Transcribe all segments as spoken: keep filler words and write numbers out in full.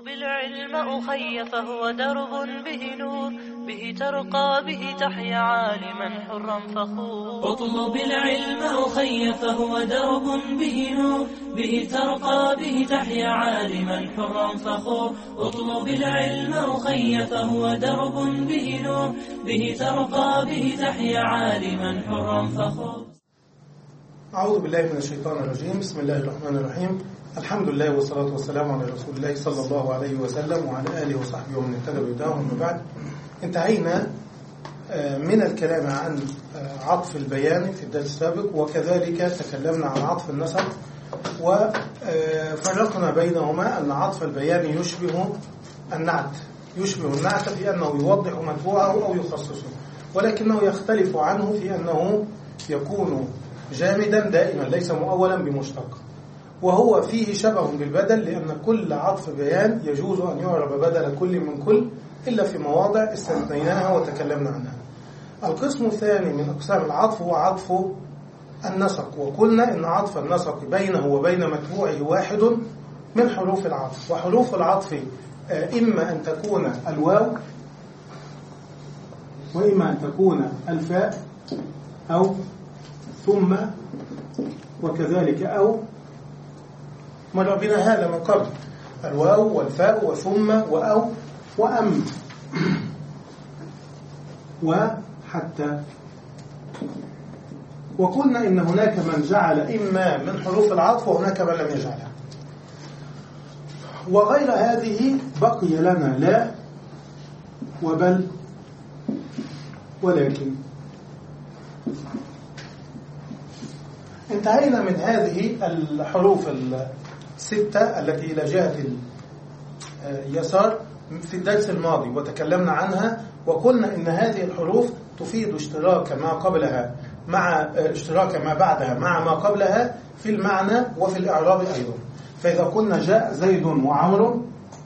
اطلب العلم أخي فهو درب به نور، به ترقى به تحيا عالما حرا فخور. اطلب العلم أخي فهو درب به نور، به ترقى به تحيا عالما حرا فخور. اطلب العلم أخي فهو درب به نور، به ترقى به تحيا عالما حرا فخور. أعوذ بالله من الشيطان الرجيم. بسم الله الرحمن الرحيم. الحمد لله والصلاة والسلام على رسول الله صلى الله عليه وسلم وعلى آله وصحبه ومن اهتدى بهداه. ومن بعد، انتهينا من الكلام عن عطف البيان في الدرس السابق، وكذلك تكلمنا عن عطف النسق، وفرقنا بينهما أن عطف البيان يشبه النعت يشبه النعت في أنه يوضح متبوعه أو يخصصه، ولكنه يختلف عنه في أنه يكون جامدا دائما ليس مؤولا بمشتق، وهو فيه شبه بالبدل، لأن كل عطف بيان يجوز أن يعرب بدل كل من كل إلا في مواضع استثنيناها وتكلمنا عنها. القسم الثاني من أقسام العطف هو عطف النسق، وقلنا إن عطف النسق بينه وبين متبوعه واحد من حروف العطف، وحروف العطف إما أن تكون الواو، وإما أن تكون الفاء، أو ثم، وكذلك أو. مر بنا هذا من قبل، الواو والفاء وثم وأو وأم وحتى. وقلنا إن هناك من جعل إما من حروف العطف وهناك من لم يجعلها. وغير هذه بقي لنا لا وبل ولكن. انتهينا من هذه الحروف الستة التي إلى جهة اليسار في الدرس الماضي وتكلمنا عنها، وقلنا إن هذه الحروف تفيد اشتراك ما قبلها مع اشتراك ما بعدها مع ما قبلها في المعنى وفي الإعراب أيضا. فإذا قلنا جاء زيد وعمر،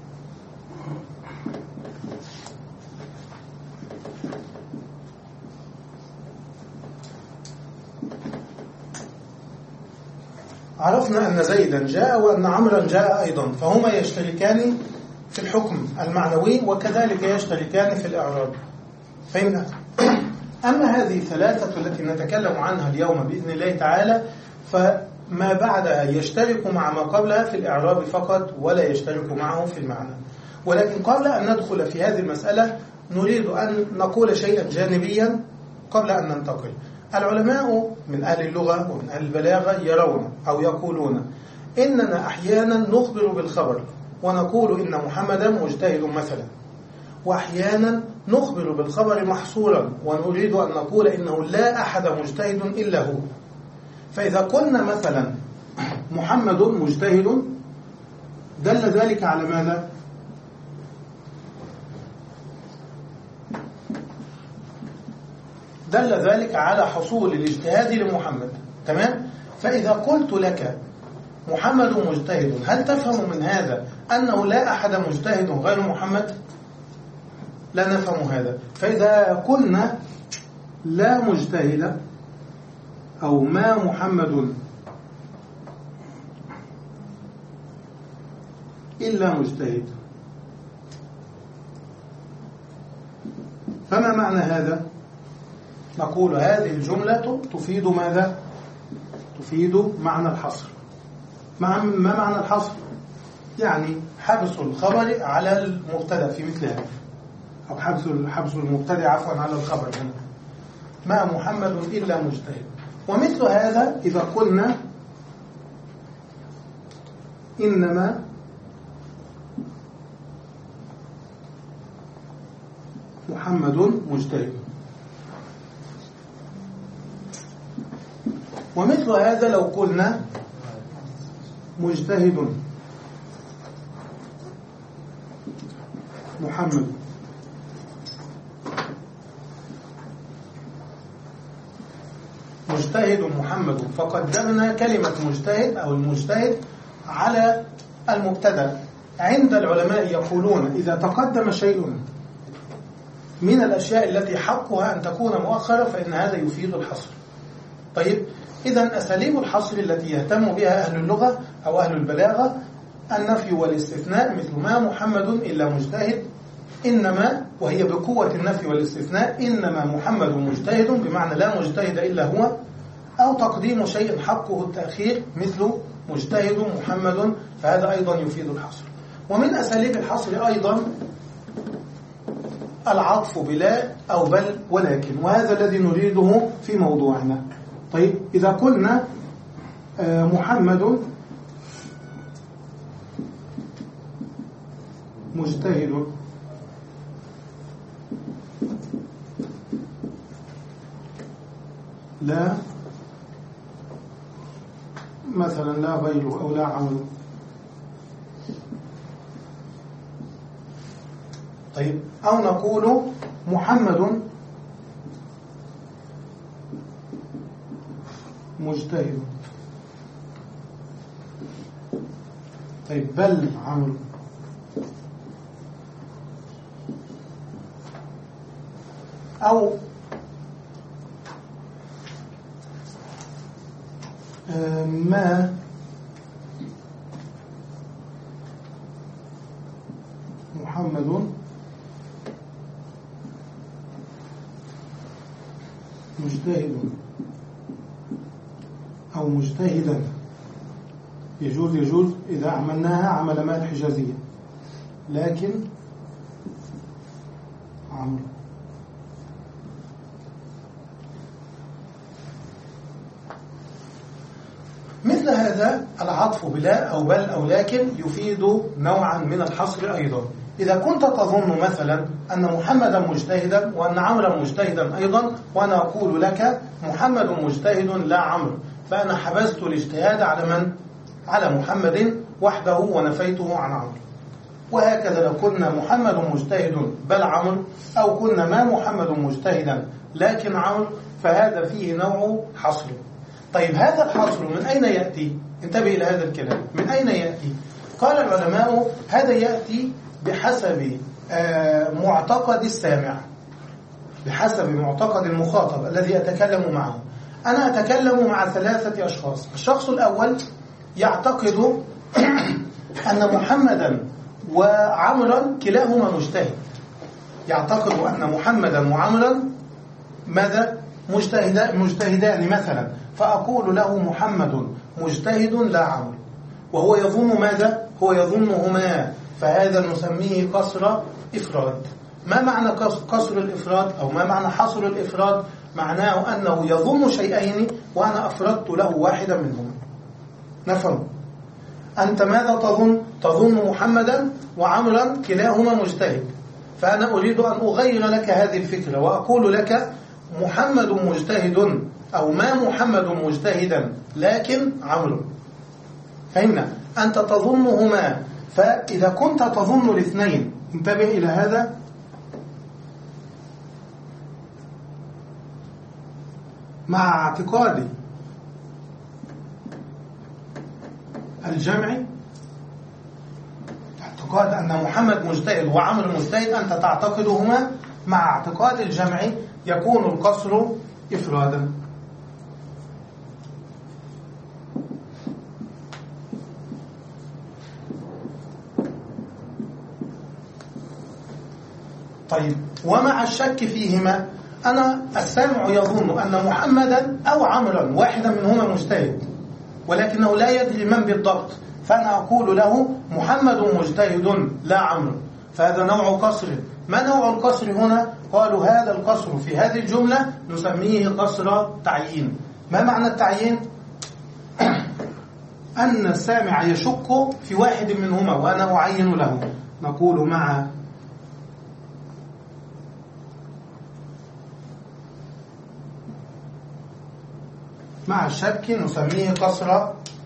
عرفنا أن زيدا جاء وأن عمرا جاء أيضا، فهما يشتركان في الحكم المعنوي وكذلك يشتركان في الإعراب. فهمنا؟ أما هذه الثلاثة التي نتكلم عنها اليوم بإذن الله تعالى، فما بعدها يشترك مع ما قبلها في الإعراب فقط ولا يشترك معه في المعنى. ولكن قبل أن ندخل في هذه المسألة نريد أن نقول شيئا جانبيا قبل أن ننتقل. العلماء من أهل اللغة ومن أهل البلاغة يرون أو يقولون إننا أحيانا نخبر بالخبر ونقول إن محمدا مجتهد مثلا، وأحيانا نخبر بالخبر محصورا ونريد أن نقول إنه لا أحد مجتهد إلا هو. فإذا قلنا مثلا محمد مجتهد دل ذلك على ماذا؟ دل ذلك على حصول الاجتهاد لمحمد، تمام؟ فإذا قلت لك محمد مجتهد، هل تفهم من هذا أنه لا أحد مجتهد غير محمد؟ لا نفهم هذا. فإذا قلنا لا مجتهد أو ما محمد إلا مجتهد، فما معنى هذا؟ نقول هذه الجملة تفيد ماذا؟ تفيد معنى الحصر. ما معنى الحصر؟ يعني حبس الخبر على المبتدأ في مثل هذا، أو حبس حبس المبتدأ عفوا على الخبر هنا، ما محمد إلا مجتهد. ومثل هذا إذا قلنا إنما محمد مجتهد. ومثل هذا لو قلنا مجتهد محمد، مجتهد محمد، فقدمنا كلمة مجتهد أو المجتهد على المبتدأ. عند العلماء يقولون إذا تقدم شيء من الأشياء التي حقها أن تكون مؤخرة فإن هذا يفيد الحصر. طيب، إذن أساليب الحصر التي يهتم بها أهل اللغة أو أهل البلاغة النفي والاستثناء مثل ما محمد إلا مجتهد، إنما، وهي بقوة النفي والاستثناء، إنما محمد مجتهد بمعنى لا مجتهد إلا هو، أو تقديم شيء حقه التأخير مثل مجتهد محمد، فهذا أيضا يفيد الحصر. ومن أساليب الحصر أيضا العطف بلا أو بل ولكن، وهذا الذي نريده في موضوعنا. طيب إذا قلنا محمد مجتهد لا مثلا لا غيره أو لا عمل. طيب أو نقول محمد مجتهد، طيب بل عمل. أو ما محمد مجتهد أو مجتهدا، يجوز يجوز إذا عملناها عمل ما الحجازية، لكن عمل. مثل هذا العطف بلا أو بل أو لكن يفيد نوعا من الحصر أيضا. إذا كنت تظن مثلا أن محمدا مجتهدا وأن عمرا مجتهدا أيضا، وأنا أقول لك محمد مجتهد لا عمرو، فأنا حبست الاجتهاد على من؟ على محمد وحده ونفيته عن عمرو. وهكذا لو كنا محمد مجتهد بل عمرو، أو كنا ما محمد مجتهدا لكن عمرو، فهذا فيه نوع حصر. طيب هذا الحصر من أين يأتي؟ انتبه إلى هذا الكلام، من أين يأتي؟ قال العلماء هذا يأتي بحسب معتقد السامع، بحسب معتقد المخاطب الذي أتكلم معه. أنا أتكلم مع ثلاثة أشخاص. الشخص الأول يعتقد أن محمدا وعمرا كلاهما مجتهد، يعتقد أن محمدا وعمرا ماذا؟ مجتهدان مثلا، فأقول له محمد مجتهد لا عمرو، وهو يظن ماذا؟ هو يظنهما، فهذا نسميه قصر إفراد. ما معنى قصر الإفراد أو ما معنى حصر الإفراد؟ معناه أنه يظن شيئين وأنا أفردت له واحدا منهما. نفهم؟ أنت ماذا تظن؟ تظن محمدا وعمرا كلاهما مجتهد، فأنا أريد أن أغير لك هذه الفكرة وأقول لك محمد مجتهد أو ما محمد مجتهدا لكن عمرو. فهمنا؟ أنت تظنهما، فإذا كنت تظن الاثنين، انتبه إلى هذا، مع اعتقاد الجمع، اعتقاد أن محمد مجتهد وعمر مجتهد، أنت تعتقدهما، مع اعتقاد الجمع يكون القصر إفرادا. طيب ومع الشك فيهما، أنا السامع يظن أن محمدا أو عمرا واحدا منهما مجتهد، ولكنه لا يدري من بالضبط، فأنا أقول له محمد مجتهد لا عمرو، فهذا نوع قصر. ما نوع القصر هنا؟ قالوا هذا القصر في هذه الجملة نسميه قصر تعيين. ما معنى التعيين؟ أن السامع يشك في واحد منهما وأنا أعين له. نقول مع مع الشك نسميه قصر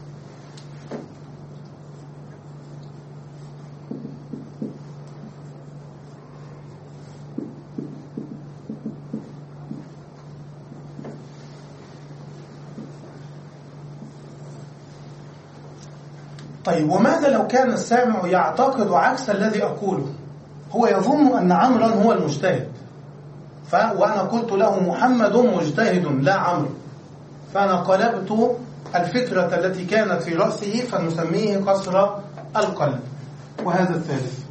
طيب وماذا لو كان السامع يعتقد عكس الذي أقوله؟ هو يظن أن عمرا هو المجتهد، وأنا قلت له محمد مجتهد لا عمرو، فأنا قلبت الفكرة التي كانت في رأسه فنسميه قصر القلب. وهذا الثالث.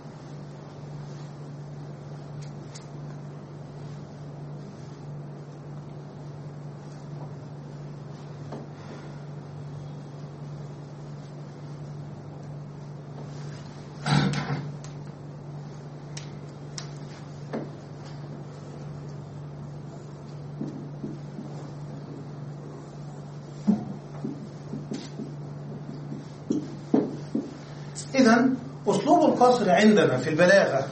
إذن أسلوب القصر عندنا في البلاغة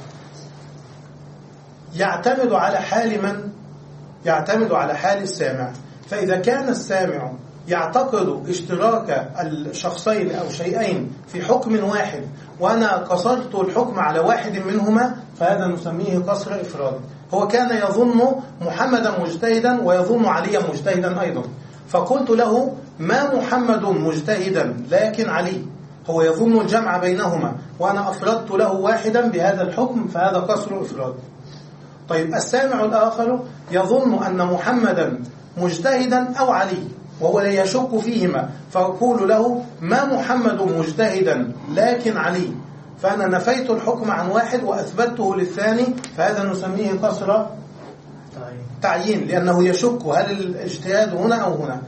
يعتمد على حال من؟ يعتمد على حال السامع. فإذا كان السامع يعتقد اشتراك الشخصين أو شيئين في حكم واحد وأنا قصرت الحكم على واحد منهما فهذا نسميه قصر إفراد. هو كان يظن محمدا مجتهدا ويظن عليا مجتهدا أيضا، فقلت له ما محمد مجتهدا لكن علي، هو يظن الجمع بينهما وأنا أفردت له واحدا بهذا الحكم فهذا قصر إفراد. طيب السامع الآخر يظن أن محمدا مجتهدا أو علي وهو لا يشك فيهما، فأقول له ما محمد مجتهدا لكن علي، فأنا نفيت الحكم عن واحد وأثبته للثاني فهذا نسميه قصر تعيين لأنه يشك هل الاجتهاد هنا أو هنا.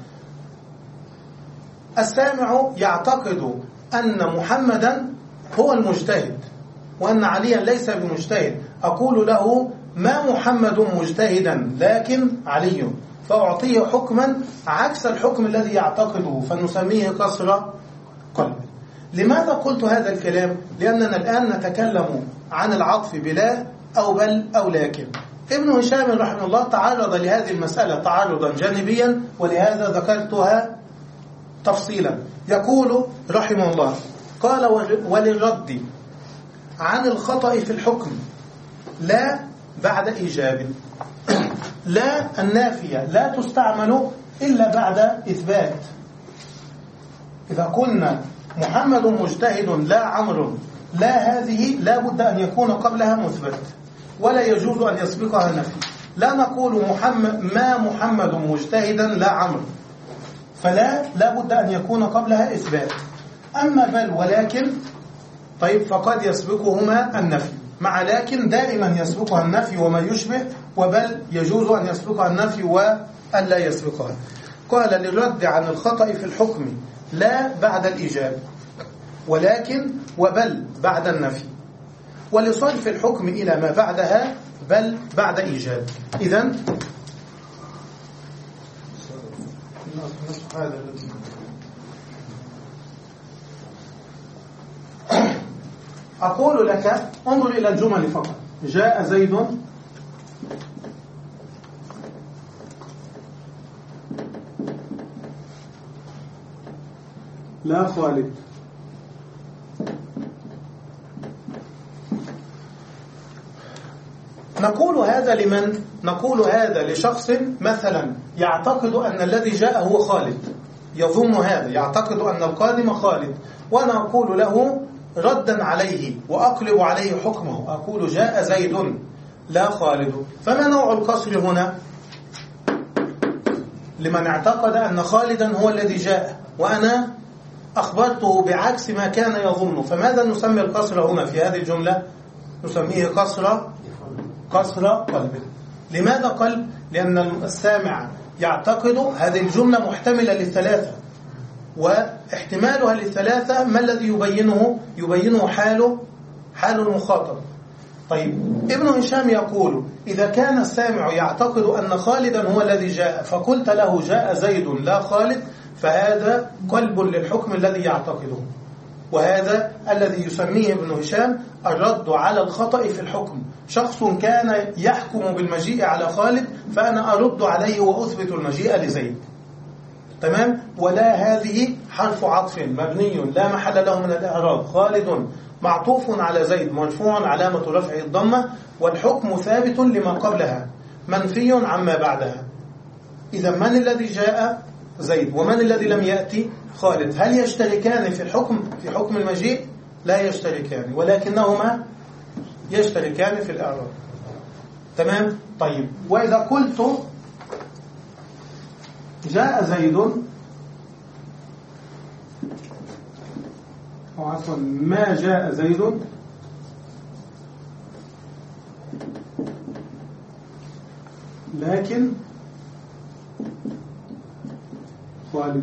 السامع يعتقد أن محمدا هو المجتهد وأن عليا ليس بمجتهد، أقول له ما محمد مجتهدا لكن علي، فأعطيه حكما عكس الحكم الذي يعتقده فنسميه قصر قلب. لماذا قلت هذا الكلام؟ لأننا الآن نتكلم عن العطف بلا أو بل أو لكن. ابن هشام رحمه الله تعرض لهذه المسألة تعرضا جانبيا ولهذا ذكرتها تفصيلا. يقول رحمه الله قال وللرد عن الخطأ في الحكم لا بعد إيجاب. لا النافية لا تستعمل إلا بعد إثبات. إذا قلنا محمد مجتهد لا عمرو، لا هذه لا بد أن يكون قبلها مثبت ولا يجوز أن يسبقها نفي. لا نقول محمد ما محمد مجتهدا لا عمرو، فلا لا بد أن يكون قبلها إثبات. أما بل ولكن طيب فقد يسبقهما النفي، مع لكن دائما يسبقها النفي وما يشبه، وبل يجوز أن يسبقها النفي وأن لا يسبقها. قال للرد عن الخطأ في الحكم لا بعد الإيجاب، ولكن وبل بعد النفي، ولصرف الحكم إلى ما بعدها بل بعد إيجاب. إذن أقول لك انظر إلى الجمل فقط. جاء زيد لا خالد. نقول هذا لمن؟ نقول هذا لشخص مثلا يعتقد أن الذي جاء هو خالد، يظن هذا، يعتقد أن القادم خالد، وأنا أقول له ردا عليه وأقلب عليه حكمه، أقول جاء زيد لا خالد. فما نوع القصر هنا؟ لمن اعتقد أن خالدا هو الذي جاء وأنا أخبرته بعكس ما كان يظن. فماذا نسمي القصر هنا في هذه الجملة؟ نسميه قصر قصر قلب. لماذا قلب؟ لأن السامع يعتقد هذه الجملة محتملة للثلاثة، واحتمالها للثلاثة ما الذي يبينه؟ يبينه حاله حال المخاطب. طيب ابن هشام يقول إذا كان السامع يعتقد أن خالدا هو الذي جاء فقلت له جاء زيد لا خالد، فهذا قلب للحكم الذي يعتقده، وهذا الذي يسميه ابن هشام الرد على الخطأ في الحكم. شخص كان يحكم بالمجيء على خالد فأنا أرد عليه وأثبت المجيء لزيد، تمام؟ ولا هذه حرف عطف مبني لا محل له من الإعراب، خالد معطوف على زيد مرفوع علامة رفعه الضمة، والحكم ثابت لما قبلها منفي عما بعدها. إذا من الذي جاء؟ زيد. ومن الذي لم يأتي؟ خالد. هل يشتركان في الحكم في حكم المجيء؟ لا يشتركان، ولكنهما يشتركان في الإعراب، تمام؟ طيب وإذا قلت جاء زيد أو عفوا ما جاء زيد لكن خالد.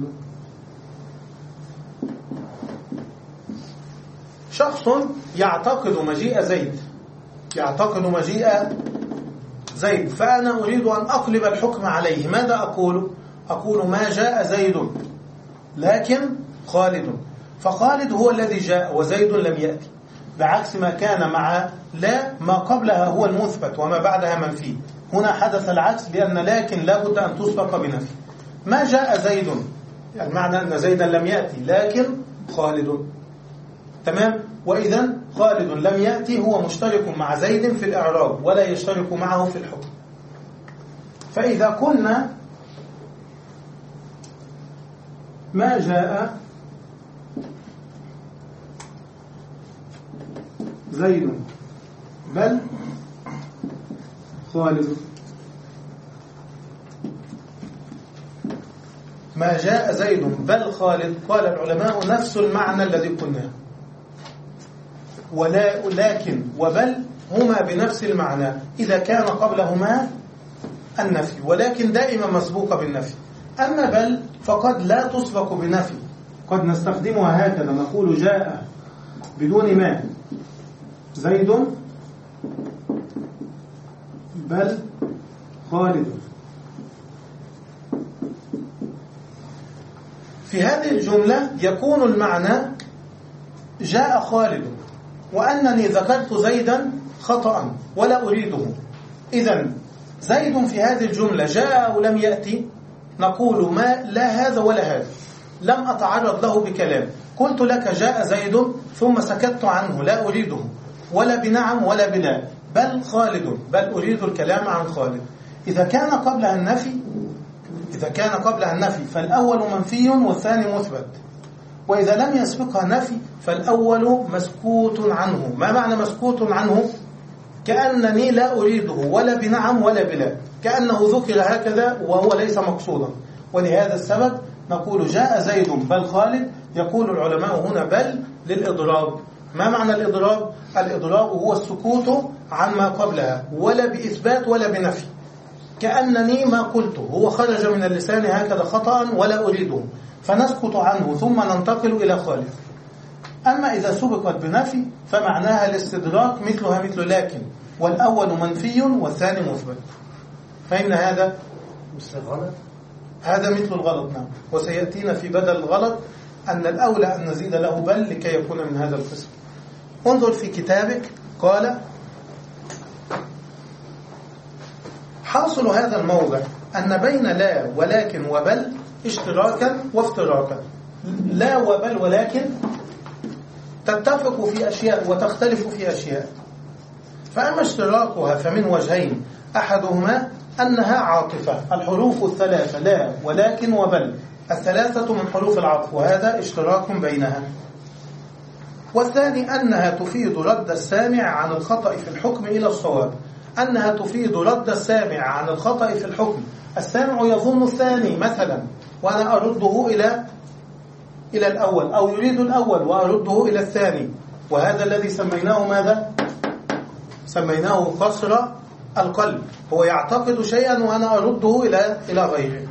شخص يعتقد مجيء زيد يعتقد مجيء زيد فأنا أريد أن أقلب الحكم عليه. ماذا أقول؟ أقول ما جاء زيد لكن خالد، فخالد هو الذي جاء وزيد لم يأتي، بعكس ما كان مع لا ما قبلها هو المثبت وما بعدها منفي. هنا حدث العكس، لأن لكن لا بد أن تسبق بنفي. ما جاء زيد المعنى أن زيدا لم يأتي لكن خالد، تمام. وإذا خالد لم يأتي هو مشترك مع زيد في الإعراب ولا يشترك معه في الحكم. فإذا قلنا ما جاء زيد بل خالد، ما جاء زيد بل خالد، قال العلماء نفس المعنى الذي قلناه، ولا لكن وبل هما بنفس المعنى إذا كان قبلهما النفي، ولكن دائما مسبوقة بالنفي. أما بل فقد لا تسبق بنفي، قد نستخدمها هكذا نقول جاء بدون ما زيد بل خالد. في هذه الجملة يكون المعنى جاء خالد وأنني ذكرت زيدا خطأ ولا أريده. إذن زيد في هذه الجملة جاء أو لم يأتي؟ نقول ما لا هذا ولا هذا، لم أتعرض له بكلام، قلت لك جاء زيد ثم سكت عنه لا أريده ولا بنعم ولا بلا، بل خالد، بل أريد الكلام عن خالد. إذا كان قبلها النفي إذا كان قبلها النفي فالأول منفي والثاني مثبت، وإذا لم يسبقها نفي فالأول مسكوت عنه. ما معنى مسكوت عنه؟ كأنني لا أريده ولا بنعم ولا بلا، كأنه ذكر هكذا وهو ليس مقصودا. ولهذا السبب نقول جاء زيد بل خالد. يقول العلماء هنا بل للإضراب. ما معنى الإضراب؟ الإضراب هو السكوت عن ما قبلها ولا بإثبات ولا بنفي، كأنني ما قلته، هو خرج من اللسان هكذا خطأ ولا أريده، فنسكت عنه ثم ننتقل إلى خالد. أما إذا سبقت بنفي فمعناها الاستدراك مثلها مثل لكن، والأول منفي والثاني مثبت. فإن هذا مثل الغلط، هذا مثل الغلط. نعم، وسيأتينا في بدل الغلط أن الأولى أن نزيد له بل لكي يكون من هذا القسم. انظر في كتابك، قال حاصل هذا الموضع أن بين لا ولكن وبل اشتراكا وافتراكا. لا وبل ولكن تتفق في أشياء وتختلف في أشياء. فأما اشتراكها فمن وجهين، أحدهما أنها عاطفة، الحروف الثلاثة لا ولكن وبل الثلاثة من حروف العطف، وهذا اشتراك بينها. والثاني أنها تفيد رد السامع عن الخطأ في الحكم إلى الصواب، أنها تفيد رد السامع عن الخطأ في الحكم. السامع يظن الثاني مثلا وأنا أرده إلى إلى الأول، أو يريد الأول وأرده إلى الثاني، وهذا الذي سميناه ماذا؟ سميناه قصر القلب. هو يعتقد شيئا وأنا أرده إلى إلى غيره.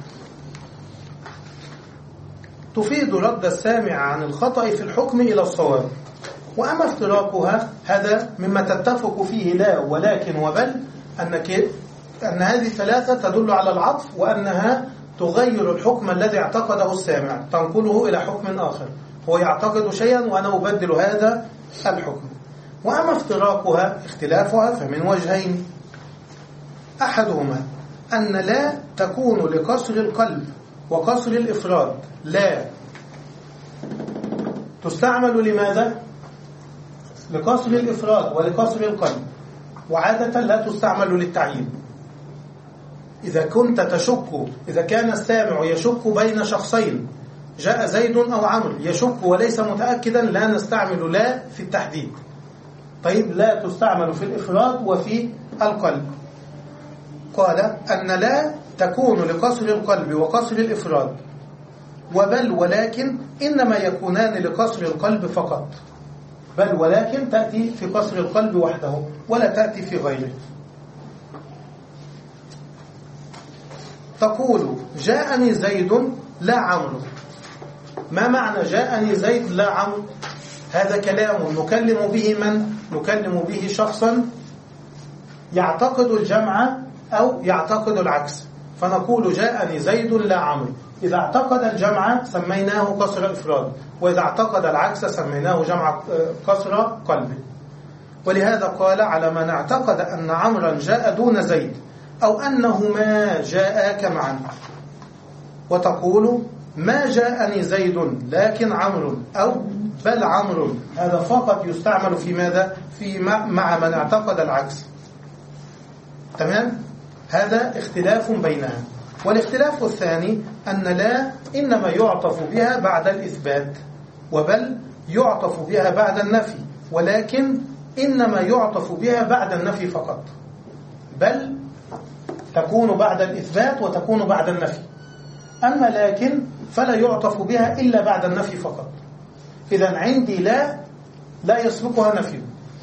تفيد رد السامع عن الخطأ في الحكم إلى الصواب. وأما افتراقها هذا مما تتفق فيه لا ولكن وبل، أنك أن هذه الثلاثة تدل على العطف، وأنها تغير الحكم الذي اعتقده السامع، تنقله إلى حكم آخر. هو يعتقد شيئا وأنا أبدل هذا الحكم. وأما افتراقها اختلافها فمن وجهين، أحدهما أن لا تكون لقصر القلب وقصر الإفراد. لا تستعمل لماذا؟ لقصر الإفراد ولقصر القلب، وعادة لا تستعمل للتعيين. إذا كنت تشك، إذا كان السامع يشك بين شخصين، جاء زيد أو عمرو، يشك وليس متأكدا، لا نستعمل لا في التحديد. طيب لا تستعمل في الإفراد وفي القلب. قال أن لا تكون لقصر القلب وقصر الإفراد، وبل ولكن إنما يكونان لقصر القلب فقط. بل ولكن تأتي في قصر القلب وحده ولا تأتي في غيره. تقول جاءني زيد لا عمرو. ما معنى جاءني زيد لا عمرو؟ هذا كلام نكلم به من؟ نكلم به شخصا يعتقد الجمع أو يعتقد العكس، فنقول جاءني زيد لا عمرو. إذا اعتقد الجمع سميناه قصر الإفراد، وإذا اعتقد العكس سميناه جمع قصر قلب. ولهذا قال على من اعتقد أن عمرا جاء دون زيد أو أنهما جاءاك معا. وتقول ما جاءني زيد لكن عمرو أو بل عمرو. هذا فقط يستعمل في ماذا؟ في مع من اعتقد العكس. تمام؟ هذا اختلاف بينها. والاختلاف الثاني أن لا إنما يعطف بها بعد الإثبات، وبل يعطف بها بعد النفي، ولكن إنما يعطف بها بعد النفي فقط. بل تكون بعد الإثبات وتكون بعد النفي، أما لكن فلا يعطف بها إلا بعد النفي فقط. إذن عندي لا لا يسبقها نفي،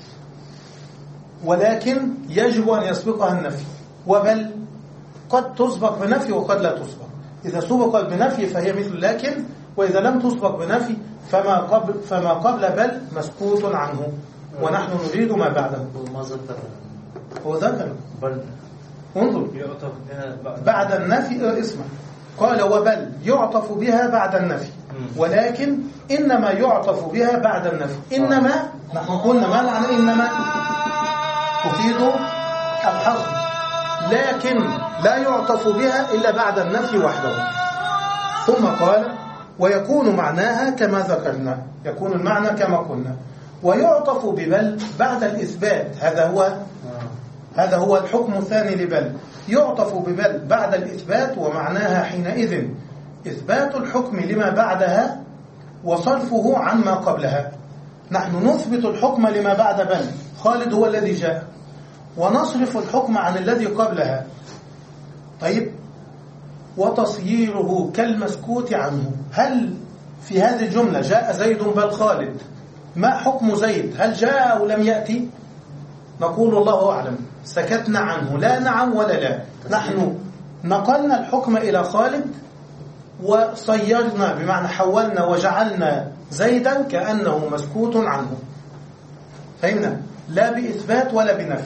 ولكن يجب أن يسبقها النفي. وبل قد تسبق بنفي وقد لا تسبق. إذا سبقت بنفي فهي مثل لكن، وإذا لم تسبق بنفي فما قبل فما قبل بل مسكوت عنه، ونحن نريد ما بعده. ما ذكر هو ذكر بل انظر يعطف بها بعد, بعد النفي. اسمع، قال وبل يعطف بها بعد النفي، ولكن إنما يعطف بها بعد النفي. إنما نحن قلنا ما معنى إنما؟ تفيد الحصر، لكن لا يعطف بها إلا بعد النفي وحده. ثم قال ويكون معناها كما ذكرنا، يكون المعنى كما قلنا. ويعطف ببل بعد الإثبات، هذا هو هذا هو الحكم الثاني لبل. يعطف ببل بعد الإثبات، ومعناها حينئذ إثبات الحكم لما بعدها وصرفه عما قبلها. نحن نثبت الحكم لما بعد بل، خالد هو الذي جاء، ونصرف الحكم عن الذي قبلها. طيب، وتصييره كالمسكوت عنه. هل في هذه الجملة جاء زيد بل خالد، ما حكم زيد؟ هل جاء أو لم يأتي؟ نقول الله أعلم، سكتنا عنه، لا نعم ولا لا. نحن نقلنا الحكم إلى خالد وصيرنا، بمعنى حولنا وجعلنا زيدا كأنه مسكوت عنه. فهمنا؟ لا بإثبات ولا بنفي.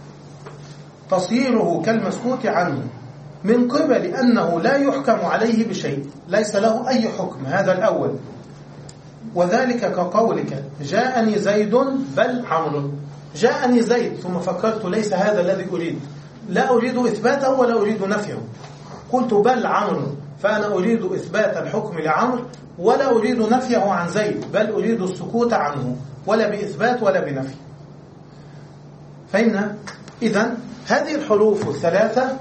تصيره كالمسكوت عنه من قبل أنه لا يحكم عليه بشيء، ليس له أي حكم، هذا الأول. وذلك كقولك جاءني زيد بل عمرو. جاءني زيد ثم فكرت ليس هذا الذي أريد، لا أريد إثباته ولا أريد نفيه، قلت بل عمرو، فأنا أريد إثبات الحكم لعمرو ولا أريد نفيه عن زيد، بل أريد السكوت عنه، ولا بإثبات ولا بنفي. فهمنا؟ إذن هذه الحروف الثلاثة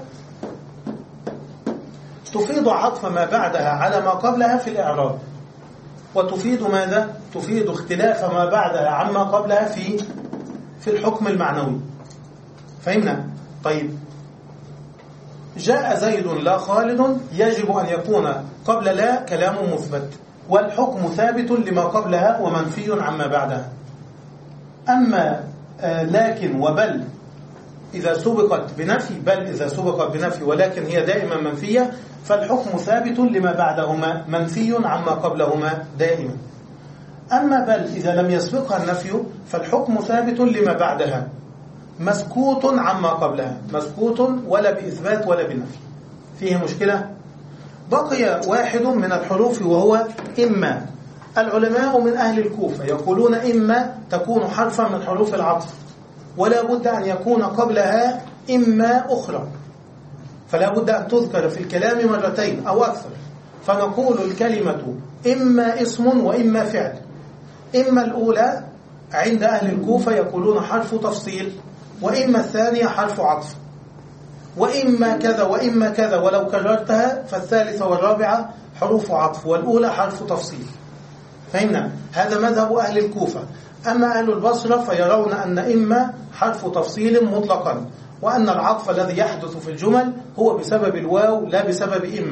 تفيد عطف ما بعدها على ما قبلها في الإعراب، وتفيد ماذا؟ تفيد اختلاف ما بعدها عما قبلها في في الحكم المعنوي. فهمنا؟ طيب، جاء زيد لا خالد، يجب أن يكون قبل لا كلام مثبت، والحكم ثابت لما قبلها ومنفي عما بعدها. أما آه لكن وبل إذا سبقت بنفي، بل إذا سبقت بنفي ولكن هي دائما منفية، فالحكم ثابت لما بعدهما منفي عما قبلهما دائما. أما بل إذا لم يسبقها النفي فالحكم ثابت لما بعدها مسكوت عما قبلها، مسكوت ولا بإثبات ولا بنفي. فيه مشكلة؟ بقي واحد من الحروف وهو إما. العلماء من أهل الكوفة يقولون إما تكون حرفا من حروف العطف، ولا بد أن يكون قبلها إما أخرى، فلا بد أن تذكر في الكلام مرتين أو أكثر. فنقول الكلمة إما اسم وإما فعل. إما الأولى عند أهل الكوفة يقولون حرف تفصيل، وإما الثانية حرف عطف، وإما كذا وإما كذا، ولو كررتها فالثالثة والرابعة حروف عطف، والأولى حرف تفصيل. فهمنا؟ هذا مذهب أهل الكوفة. أما أهل البصرة فيرون أن إما حرف تفصيل مطلقا، وأن العطف الذي يحدث في الجمل هو بسبب الواو لا بسبب إما.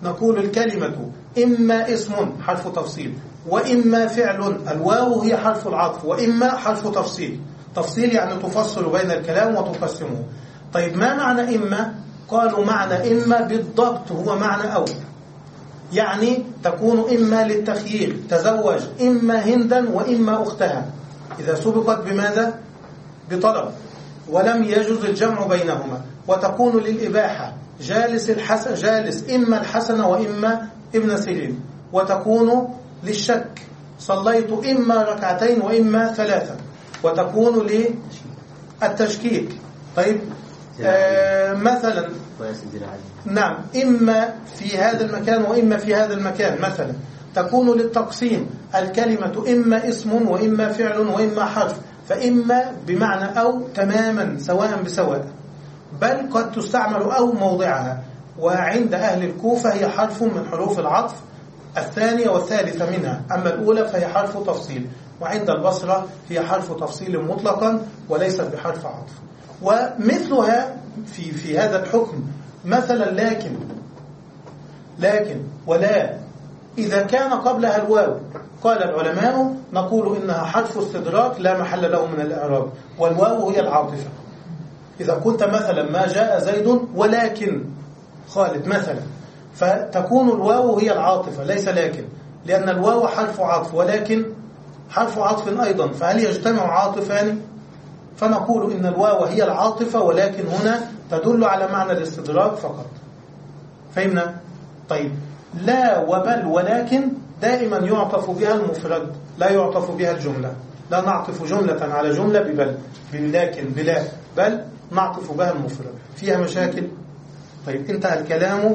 نقول الكلمة إما اسم حرف تفصيل وإما فعل، الواو هي حرف العطف، وإما حرف تفصيل. تفصيل يعني تفصل بين الكلام وتقسمه. طيب ما معنى إما؟ قالوا معنى إما بالضبط هو معنى أو، يعني تكون إما للتخيير، تزوج إما هندا وإما أختها، إذا سبقت بماذا؟ بطلب ولم يجوز الجمع بينهما. وتكون للإباحة، جالس الحسن جالس إما الحسن وإما ابن سيرين. وتكون للشك، صليت إما ركعتين وإما ثلاثة. وتكون للتشكيك. طيب آه مثلا نعم إما في هذا المكان وإما في هذا المكان مثلا. تكون للتقسيم، الكلمة إما اسم وإما فعل وإما حرف، فإما بمعنى أو تماما سواء بسواء، بل قد تستعمل أو موضعها. وعند أهل الكوفة هي حرف من حروف العطف الثانية والثالثة منها، أما الأولى فهي حرف تفصيل. وعند البصرة هي حرف تفصيل مطلقا وليست بحرف عطف. ومثلها في في هذا الحكم مثلا لكن لكن ولا إذا كان قبلها الواو، قال العلماء نقول إنها حرف استدراك لا محل له من الإعراب، والواو هي العاطفة. إذا كنت مثلا ما جاء زيد ولكن خالد مثلا، فتكون الواو هي العاطفة ليس لكن، لأن الواو حرف عطف ولكن حرف عطف أيضا، فهل يجتمع عاطفان؟ فنقول إن الواو هي العاطفة، ولكن هنا تدل على معنى الاستدراك فقط. فهمنا؟ طيب لا وبل ولكن دائما يعطف بها المفرد، لا يعطف بها الجملة. لا نعطف جملة على جملة ببل، بلكن بلا، بل نعطف بها المفرد. فيها مشاكل؟ طيب انتهى الكلام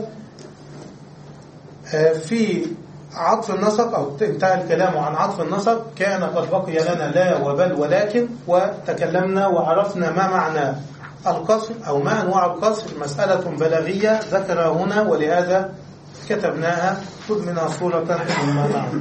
في عطف النسق، أو انتهى الكلام عن عطف النسق. كان قد بقي لنا لا وبل ولكن، وتكلمنا وعرفنا ما معنى القصر أو ما أنواع القصر. مسألة بلاغية ذكرها هنا ولهذا كتبناها، خذ منها صورة مما معنا.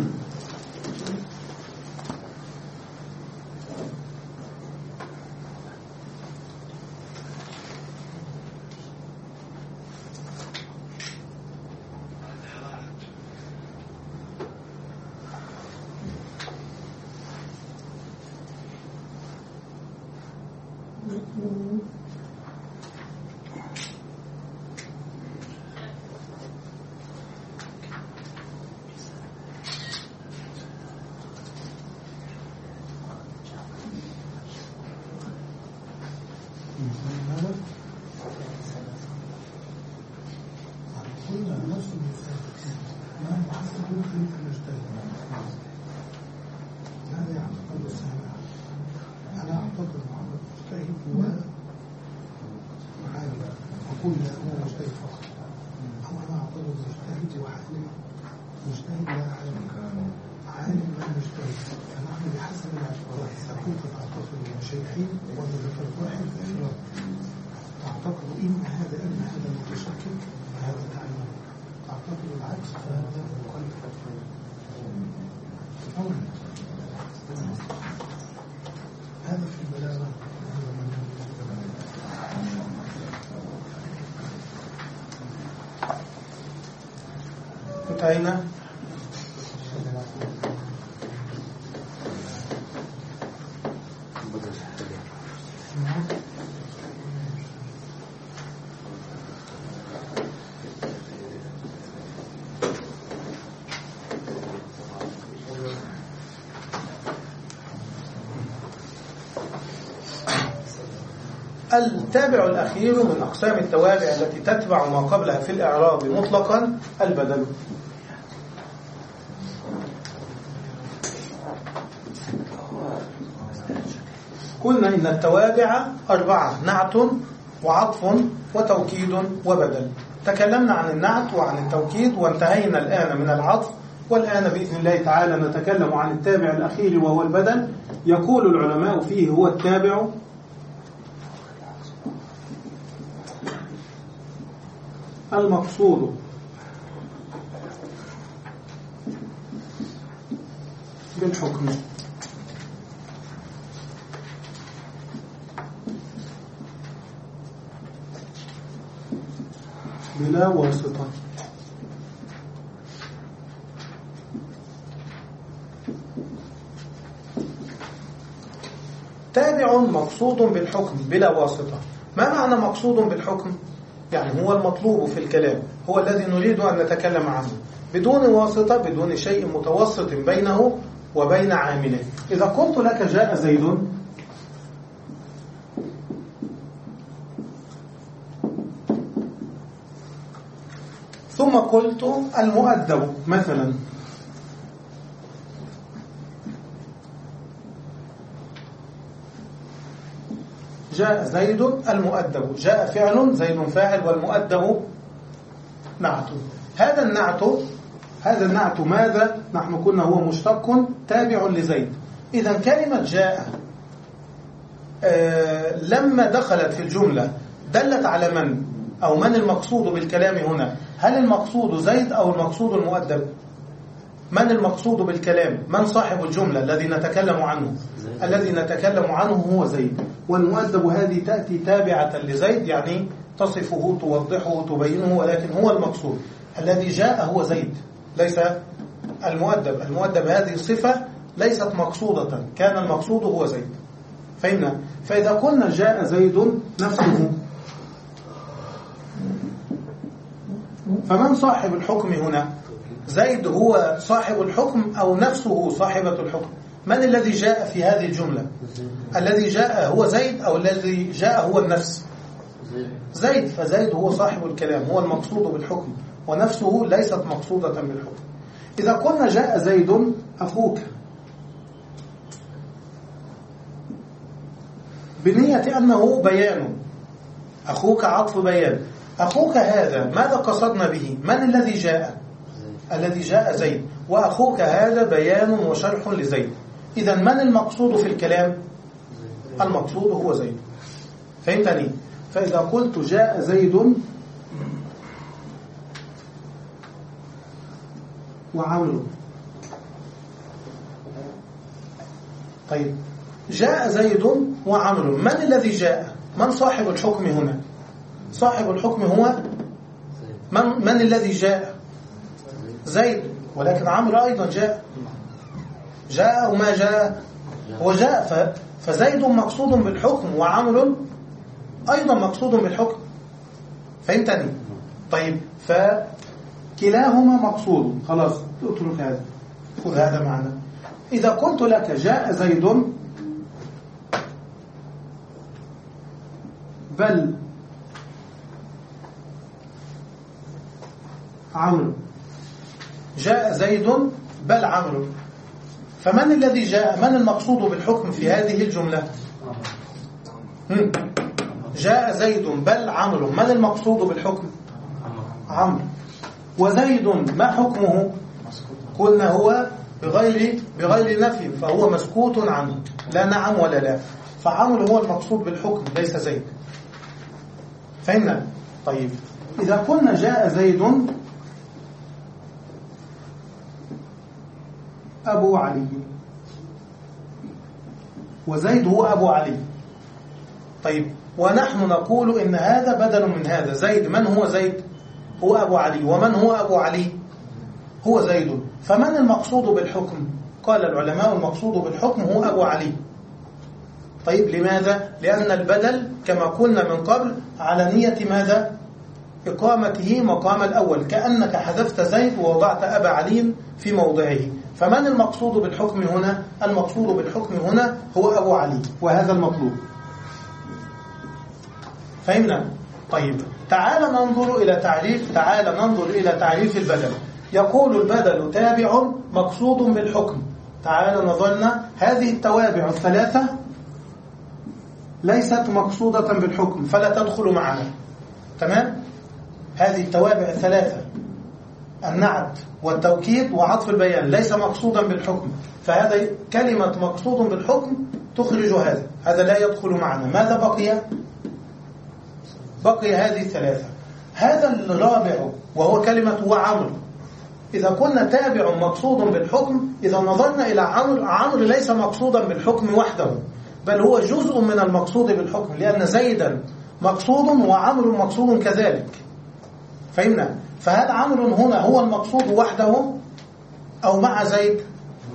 انتهينا. التابع الأخير من أقسام التوابع التي تتبع ما قبلها في الإعراب مطلقا البدل. قلنا إن التوابع أربعة: نعت وعطف وتوكيد وبدل. تكلمنا عن النعت وعن التوكيد وانتهينا الآن من العطف، والآن بإذن الله تعالى نتكلم عن التابع الأخير وهو البدل. يقول العلماء فيه هو التابع المقصود بالحكم بلا واسطة. مقصود بالحكم بلا واسطة. ما معنى مقصود بالحكم؟ يعني هو المطلوب في الكلام، هو الذي نريد أن نتكلم عنه بدون واسطة، بدون شيء متوسط بينه وبين عامله. إذا قلت لك جاء زيد، ثم قلت المؤدب مثلا، جاء زيد المؤدب، جاء فعل زيد فاعل والمؤدب نعت. هذا النعت هذا النعت ماذا؟ نحن قلنا هو مشتق تابع لزيد. إذا كلمة جاء آه لما دخلت في الجملة دلت على من أو من المقصود بالكلام هنا؟ هل المقصود زيد أو المقصود المؤدب؟ من المقصود بالكلام؟ من صاحب الجملة الذي نتكلم عنه؟ الذي نتكلم عنه هو زيد، والمؤدب هذه تأتي تابعة لزيد، يعني تصفه توضحه تبينه، ولكن هو المقصود. الذي جاء هو زيد ليس المؤدب. المؤدب هذه صفة ليست مقصودة، كان المقصود هو زيد. فهمنا؟ فإذا قلنا جاء زيد نفسه، فمن صاحب الحكم هنا؟ زيد هو صاحب الحكم أو نفسه صاحبة الحكم؟ من الذي جاء في هذه الجملة؟ الذي جاء هو زيد أو الذي جاء هو النفس؟ زيد. فزيد هو صاحب الكلام، هو المقصود بالحكم، ونفسه ليست مقصودة بالحكم. إذا قلنا جاء زيد أخوك بنية أنه بيان، أخوك عطف بيان، أخوك هذا ماذا قصدنا به؟ من الذي جاء؟ الذي جاء زيد، وأخوك هذا بيان وشرح لزيد. إذا من المقصود في الكلام؟ المقصود هو زيد. فهمتني؟ فإذا قلت جاء زيد وعمرو، طيب جاء زيد وعمرو، من الذي جاء؟ من صاحب الحكم هنا؟ صاحب الحكم هو من, من الذي جاء؟ زيد، ولكن عمرو أيضا جاء. جاء أو ما جاء؟ هو جاء. فزيد مقصود بالحكم وعمرو أيضا مقصود بالحكم. فهمتني؟ طيب فكلاهما مقصود، خلاص اترك هذا، خذ هذا معنا. إذا قلت لك جاء زيد بل عمرو، جاء زيد بل عمرو، فمن الذي جاء؟ من المقصود بالحكم في هذه الجملة؟ جاء زيد بل عمرو، من المقصود بالحكم؟ عمرو. وزيد ما حكمه؟ قلنا هو بغير بغير نفي، فهو مسكوت عنه، لا نعم ولا لا. فعمرو هو المقصود بالحكم ليس زيد. فهمنا؟ طيب إذا قلنا جاء زيد أبو علي، وزيد هو أبو علي، طيب ونحن نقول إن هذا بدل من هذا. زيد من هو زيد؟ هو أبو علي، ومن هو أبو علي؟ هو زيد. فمن المقصود بالحكم؟ قال العلماء المقصود بالحكم هو أبو علي. طيب لماذا؟ لأن البدل كما قلنا من قبل على نية ماذا؟ إقامته مقام الأول، كأنك حذفت زيد ووضعت أبا علي في موضعه. فمن المقصود بالحكم هنا؟ المقصود بالحكم هنا هو أبو علي، وهذا المطلوب. فهمنا؟ طيب تعال ننظر إلى تعريف تعال ننظر إلى تعريف البدل. يقول البدل تابع مقصود بالحكم. تعال نظرنا هذه التوابع الثلاثة ليست مقصودة بالحكم فلا تدخل معنا. تمام؟ هذه التوابع الثلاثة، النعت والتوكيد وعطف البيان، ليس مقصودا بالحكم، فهذا كلمة مقصود بالحكم تخرج هذا، هذا لا يدخل معنا. ماذا بقي؟ بقي هذه الثلاثة. هذا الرابع وهو كلمة وعمر. إذا قلنا تابع مقصود بالحكم، إذا نظرنا إلى عمر، عمر ليس مقصودا بالحكم وحده، بل هو جزء من المقصود بالحكم، لأن زيدا مقصود وعمر مقصود كذلك. فهمنا؟ فهل عمر هنا هو المقصود وحده أو مع زيد؟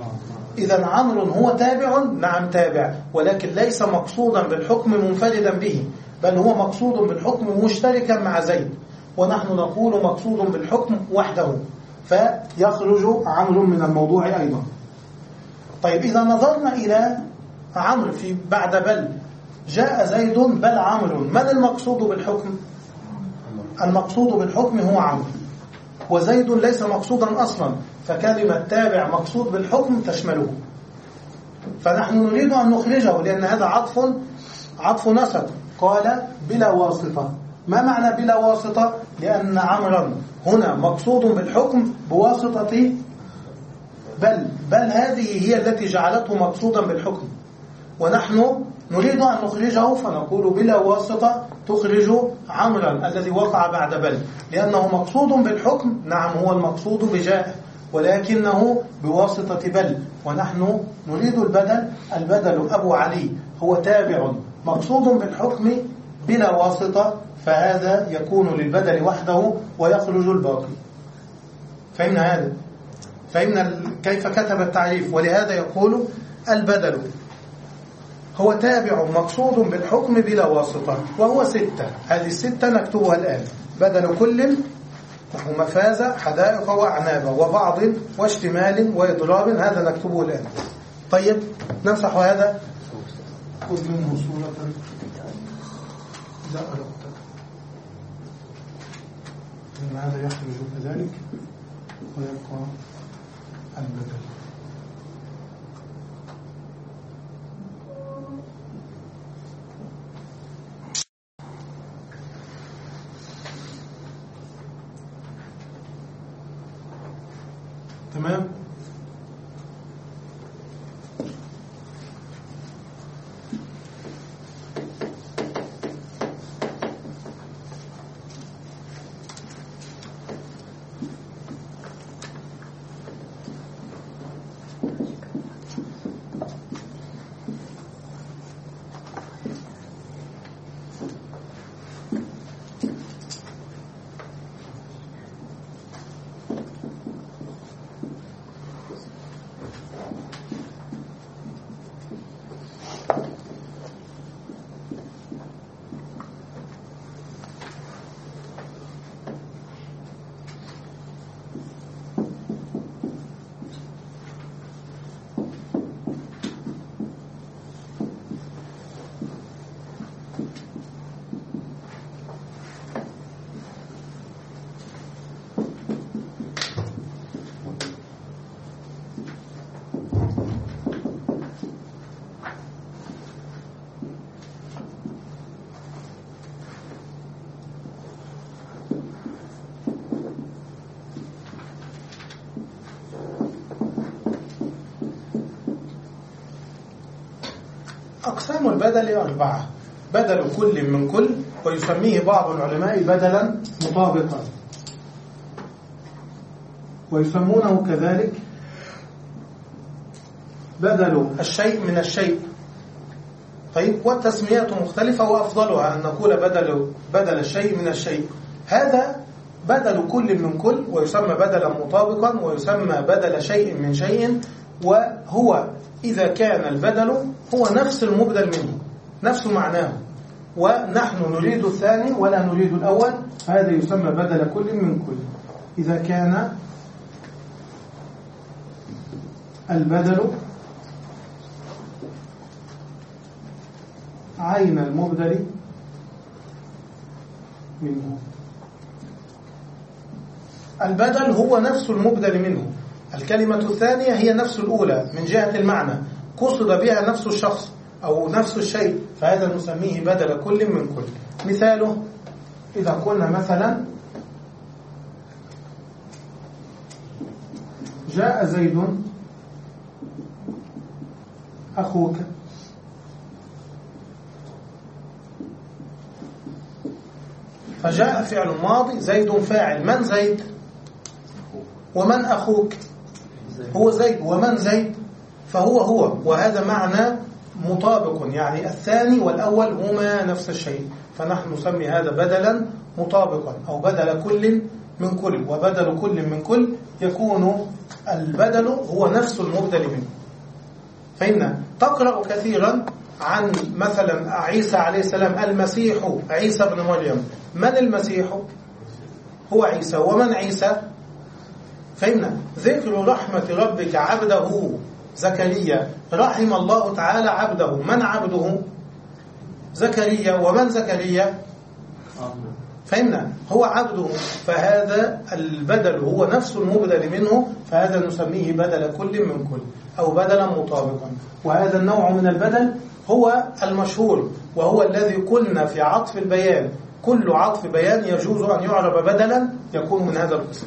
إذا عمرو هو تابع، نعم تابع، ولكن ليس مقصودا بالحكم منفردا به، بل هو مقصود بالحكم مشتركا مع زيد، ونحن نقول مقصود بالحكم وحده، فيخرج عمرو من الموضوع أيضا. طيب إذا نظرنا إلى عمرو في بعد بل، جاء زيد بل عمرو، من المقصود بالحكم؟ المقصود بالحكم هو عمرو، وزيد ليس مقصودا أصلا، فكلمة تابع مقصود بالحكم تشمله، فنحن نريد أن نخرجه لأن هذا عطف عطف نسب. قال بلا واسطة. ما معنى بلا واسطة؟ لأن عمرا هنا مقصود بالحكم بواسطة بل، بل هذه هي التي جعلته مقصودا بالحكم، ونحن نريد أن نخرجه فنقول بلا واسطة تخرج عمرا الذي وقع بعد بل، لأنه مقصود بالحكم، نعم هو المقصود بجاء، ولكنه بواسطة بل، ونحن نريد البدل. البدل أبو علي هو تابع مقصود بالحكم بلا واسطة، فهذا يكون للبدل وحده ويخرج الباقي. فهمنا هذا؟ فهمنا كيف كتب التعريف؟ ولهذا يقول البدل هو تابع مقصود بالحكم بلا واسطة، وهو ستة. هذه الستة نكتبها الآن: بدل كل، نحو مفازة، حدائق وأعناب، وبعض، واشتمال، وإضراب، هذا نكتبه الآن. طيب نمسح هذا، خذ منه صورة. لا أردت إن هذا يخرج كذلك ويبقى البدل. تمام. أقسام البدل أربعة: بدل كل من كل، ويسميه بعض العلماء بدلا مطابقا، ويسمونه كذلك بدل الشيء من الشيء. طيب، والتسميات مختلفة، وأفضلها أن نقول بدل بدل الشيء من الشيء. هذا بدل كل من كل، ويسمى بدلا مطابقا، ويسمى بدل شيء من شيء، وهو إذا كان البدل هو نفس المبدل منه، نفس معناه، ونحن نريد الثاني ولا نريد الأول، هذا يسمى بدل كل من كل. إذا كان البدل عين المبدل منه. البدل هو نفس المبدل منه، الكلمة الثانية هي نفس الأولى من جهة المعنى، قصد بها نفس الشخص أو نفس الشيء، فهذا نسميه بدل كل من كل. مثاله إذا قلنا مثلا جاء زيد أخوك، فجاء فعل ماضي، زيد فاعل. من زيد؟ ومن أخوك؟ هو زيد. ومن زيد؟ فهو هو. وهذا معنى مطابق، يعني الثاني والأول هما نفس الشيء، فنحن نسمي هذا بدلا مطابقا أو بدل كل من كل. وبدل كل من كل يكون البدل هو نفس المبدل منه. فهمنا؟ تقرأ كثيرا عن مثلا عيسى عليه السلام المسيح عيسى بن مريم. من المسيح؟ هو عيسى. ومن عيسى؟ فهمنا؟ ذكر رحمة ربك عبده زكريا، رحم الله تعالى عبده. من عبده؟ زكريا. ومن زكريا؟ فهمنا؟ هو عبده. فهذا البدل هو نفس المبدل منه، فهذا نسميه بدل كل من كل أو بدلا مطابقا. وهذا النوع من البدل هو المشهور، وهو الذي قلنا في عطف البيان كل عطف بيان يجوز أن يعرب بدلا يكون من هذا القسم.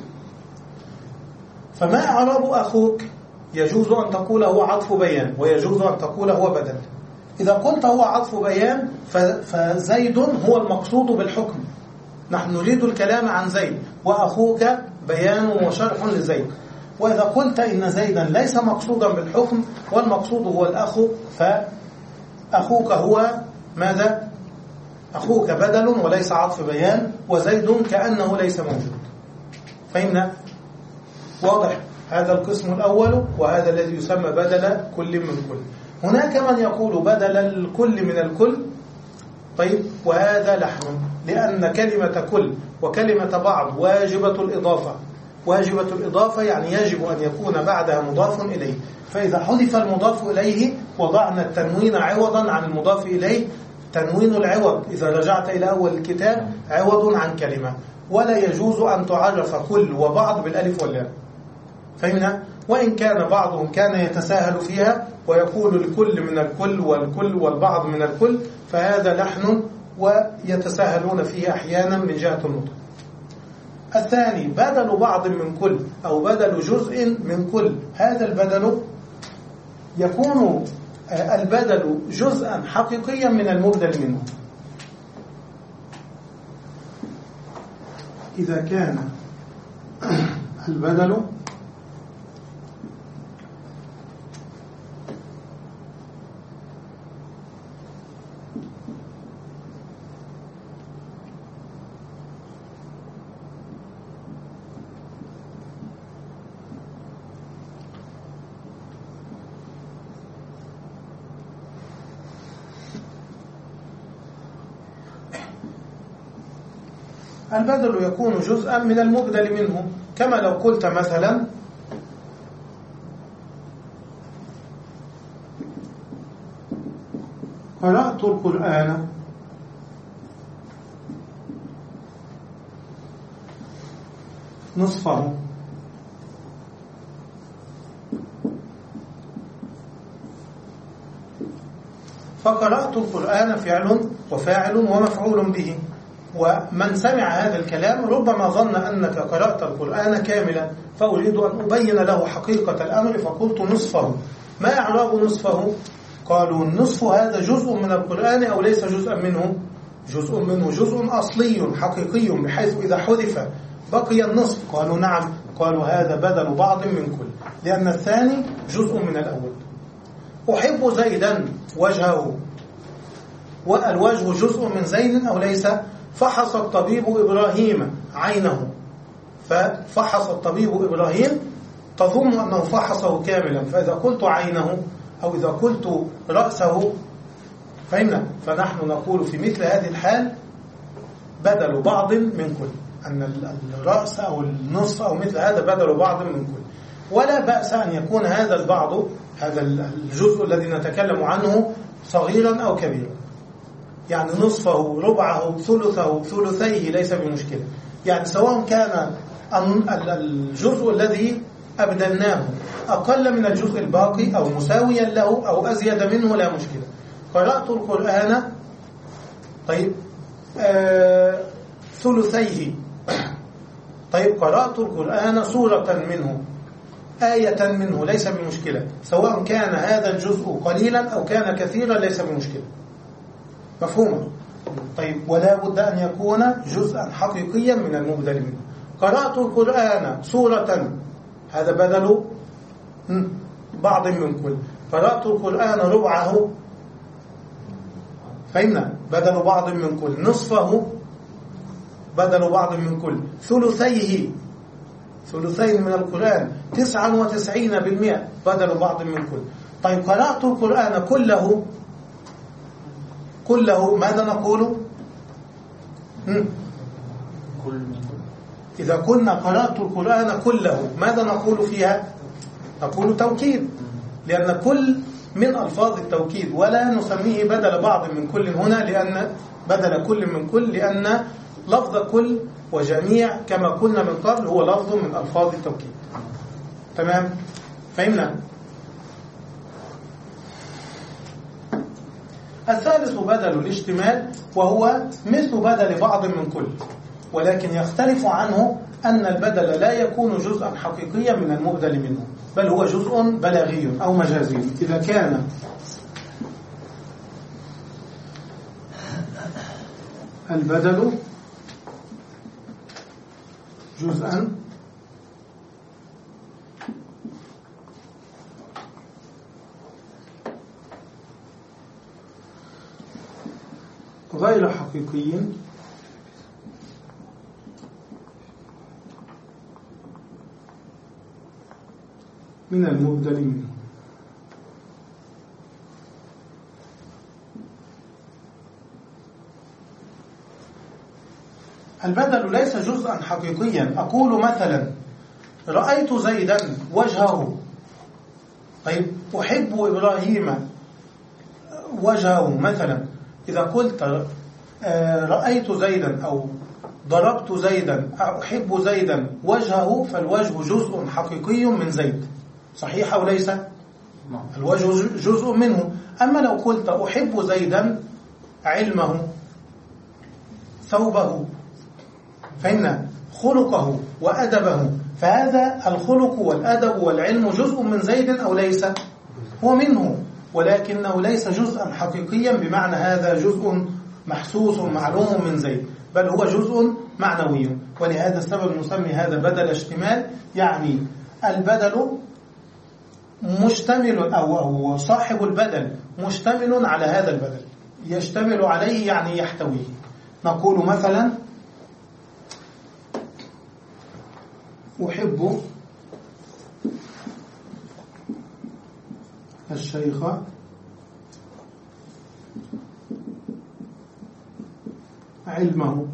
فما إعراب أخوك؟ يجوز أن تقول هو عطف بيان، ويجوز أن تقول هو بدل. إذا قلت هو عطف بيان فزيد هو المقصود بالحكم، نحن نريد الكلام عن زيد، وأخوك بيان وشرح لزيد. وإذا قلت إن زيدا ليس مقصودا بالحكم والمقصود هو الأخ، فأخوك هو ماذا؟ أخوك بدل وليس عطف بيان، وزيد كأنه ليس موجود. فهمنا؟ واضح؟ هذا القسم الأول، وهذا الذي يسمى بدل كل من كل. هناك من يقول بدل الكل من الكل. طيب، وهذا لحن، لأن كلمة كل وكلمة بعض واجبة الإضافة. واجبة الإضافة يعني يجب أن يكون بعدها مضاف إليه، فإذا حذف المضاف إليه وضعنا التنوين عوضا عن المضاف إليه. تنوين العوض إذا رجعت إلى أول الكتاب عوض عن كلمة، ولا يجوز أن تعرف كل وبعض بالألف واللام. فهمنا؟ وإن كان بعضهم كان يتساهل فيها ويقول الكل من الكل والكل والبعض من الكل، فهذا لحن ويتساهلون فيه أحيانا من جهة النطق. الثاني بدل بعض من كل أو بدل جزء من كل. هذا البدل يكون البدل جزءا حقيقيا من المبدل منه. إذا كان البدل البدل يكون جزءا من المبدل منه، كما لو قلت مثلا قرأت القرآن نصفه. فقرأت القرآن فعل وفاعل ومفعول به، ومن سمع هذا الكلام ربما ظن أنك قرأت القرآن كاملا، فأريد أن أبين له حقيقة الأمر فقلت نصفه. ما إعراب نصفه؟ قالوا النصف هذا جزء من القرآن أو ليس جزءا منه؟ جزء منه، جزء أصلي حقيقي، بحيث إذا حذف بقي النصف. قالوا نعم. قالوا هذا بدل بعض من كل، لأن الثاني جزء من الأول. أحب زيدا وجهه، والوجه جزء من زيد أو ليس؟ فحص الطبيب إبراهيم عينه، ففحص الطبيب إبراهيم تظن أنه فحصه كاملا، فإذا قلت عينه أو إذا قلت رأسه فهمنا. فنحن نقول في مثل هذه الحال بدل بعض من كل، أن الرأس أو النصف أو مثل هذا بدل بعض من كل. ولا بأس أن يكون هذا البعض، هذا الجزء الذي نتكلم عنه صغيرا أو كبيرا، يعني نصفه ربعه ثلثه ثلثيه ليس بمشكلة. يعني سواء كان الجزء الذي أبدلناه أقل من الجزء الباقي أو مساويا له أو أزيد منه لا مشكلة. قرأت القرآن طيب آه ثلثيه، طيب قرأت القرآن سورة منه آية منه ليس بمشكلة، سواء كان هذا الجزء قليلا أو كان كثيرا ليس بمشكلة. مفهوم؟ طيب ولا بد أن يكون جزءا حقيقيا من المبدل منه. قرأت القرآن سورة، هذا بدل بعض من كل. قرأت القرآن ربعه، فهمنا، بدل بعض من كل. نصفه بدل بعض من كل. ثلثيه، ثلثين من القرآن تسعة وتسعين بالمئة بدل بعض من كل. طيب قرأت القرآن كله كله ماذا نقول؟ هم؟ كل إذا كنا قرأت القرآن كله ماذا نقول فيها؟ نقول توكيد، لأن كل من ألفاظ التوكيد، ولا نسميه بدل بعض من كل هنا، لأن بدل كل من كل، لأن لفظ كل وجميع كما قلنا من قبل هو لفظ من ألفاظ التوكيد. تمام؟ فهمنا؟ الثالث بدل الاشتمال، وهو مثل بدل بعض من كل، ولكن يختلف عنه أن البدل لا يكون جزءا حقيقيا من المبدل منه، بل هو جزء بلاغي أو مجازي. إذا كان البدل جزءا غير حقيقي من المبدل منه، البدل ليس جزءا حقيقيا. أقول مثلا رأيت زيدا وجهه، طيب أحب إبراهيم وجهه مثلا. إذا قلت رأيت زيدا أو ضربت زيدا أحب زيدا وجهه، فالوجه جزء حقيقي من زيد، صحيح أو ليس؟ الوجه جزء منه. أما لو قلت أحب زيدا علمه، ثوبه، فإن خلقه وأدبه، فهذا الخلق والأدب والعلم جزء من زيد أو ليس؟ هو منه، ولكنه ليس جزءا حقيقيا بمعنى هذا جزء محسوس معلوم من زيد، بل هو جزء معنوي. ولهذا السبب نسمي هذا بدل اشتمال، يعني البدل مشتمل أو, أو صاحب البدل مشتمل على هذا البدل، يشتمل عليه يعني يحتويه. نقول مثلا أحب الشيخ علمه،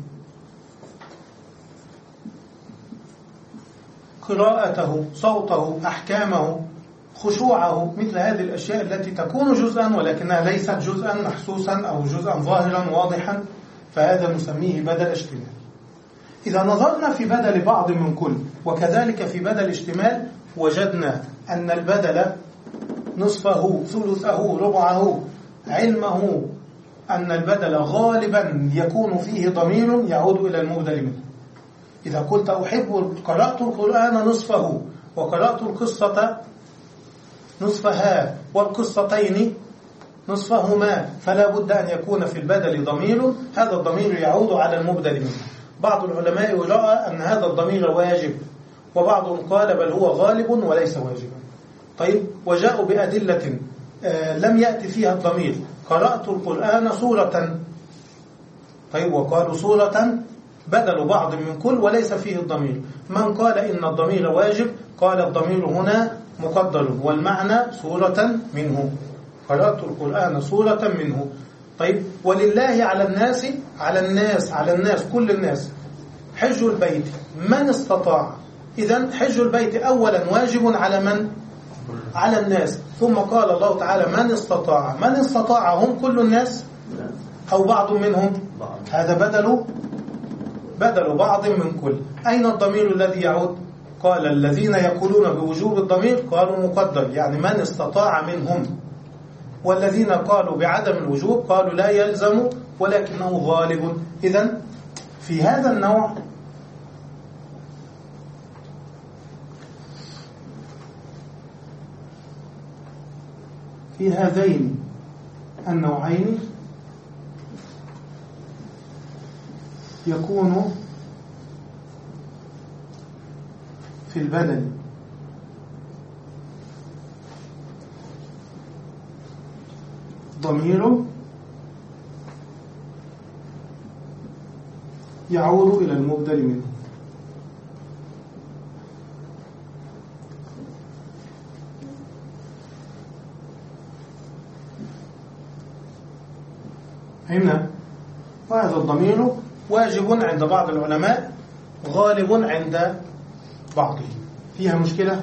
قراءته، صوته، أحكامه، خشوعه، مثل هذه الأشياء التي تكون جزءا ولكنها ليست جزءا محسوسا أو جزءا ظاهرا واضحا، فهذا نسميه بدل اشتمال. إذا نظرنا في بدل بعض من كل وكذلك في بدل اشتمال، وجدنا أن البدل نصفه، ثلثه، ربعه، علمه، أن البدل غالبا يكون فيه ضمير يعود إلى المبدل منه. إذا قلت أحب قرأت القرآن نصفه وقرأت القصة نصفها والقصتين نصفهما، فلا بد أن يكون في البدل ضمير، هذا الضمير يعود على المبدل منه. بعض العلماء رأى أن هذا الضمير واجب، وبعضهم قال بل هو غالب وليس واجبا. طيب، وجاءوا بأدلة آه لم يأتي فيها الضمير، قرأت القرآن سورة، طيب وقالوا سورة بدل بعض من كل وليس فيه الضمير. من قال إن الضمير واجب قال الضمير هنا مقدر، والمعنى سورة منه، قرأت القرآن سورة منه. طيب، ولله على الناس على الناس على الناس كل الناس حج البيت من استطاع. إذن حج البيت أولا واجب على من؟ على الناس. ثم قال الله تعالى من استطاع. من استطاع هم كل الناس أو بعض منهم؟ هذا بدل بدل بعض من كل. أين الضمير الذي يعود؟ قال الذين يقولون بوجوب الضمير قالوا مقدر، يعني من استطاع منهم، والذين قالوا بعدم الوجوب قالوا لا يلزم ولكنه غالب. إذن في هذا النوع في هذين النوعين يكون في البدل ضمير يعود إلى المبدل منه. فهمنا؟ وهذا الضمير واجب عند بعض العلماء، غالب عند بعضهم. فيها مشكلة؟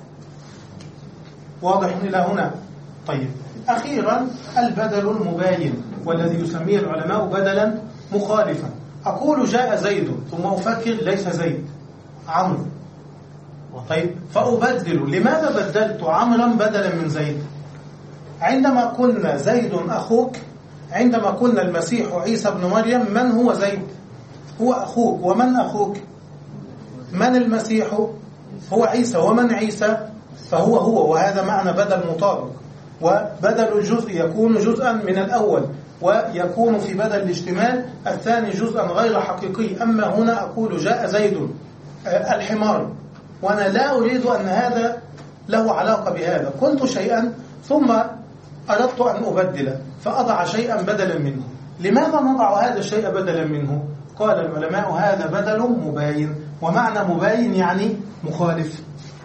واضح إلى هنا؟ طيب، أخيرا البدل المباين، والذي يسميه العلماء بدلا مخالفا. أقول جاء زيد، ثم أفكر ليس زيد، عمرو. طيب، فأبدل. لماذا بدلت عمرا بدلا من زيد؟ عندما قلنا زيد أخوك، عندما قلنا المسيح عيسى بن مريم، من هو زيد؟ هو أخوك. ومن أخوك؟ من المسيح؟ هو عيسى. ومن عيسى؟ فهو هو. وهذا معنى بدل مطابق. وبدل الجزء يكون جزءا من الأول، ويكون في بدل الاشتمال الثاني جزءا غير حقيقي. أما هنا أقول جاء زيد الحمار، وأنا لا أريد أن هذا له علاقة بهذا. قلت شيئا ثم أردت أن أبدل، فأضع شيئا بدلا منه. لماذا نضع هذا الشيء بدلا منه؟ قال العلماء هذا بدل مباين. ومعنى مباين يعني مخالف.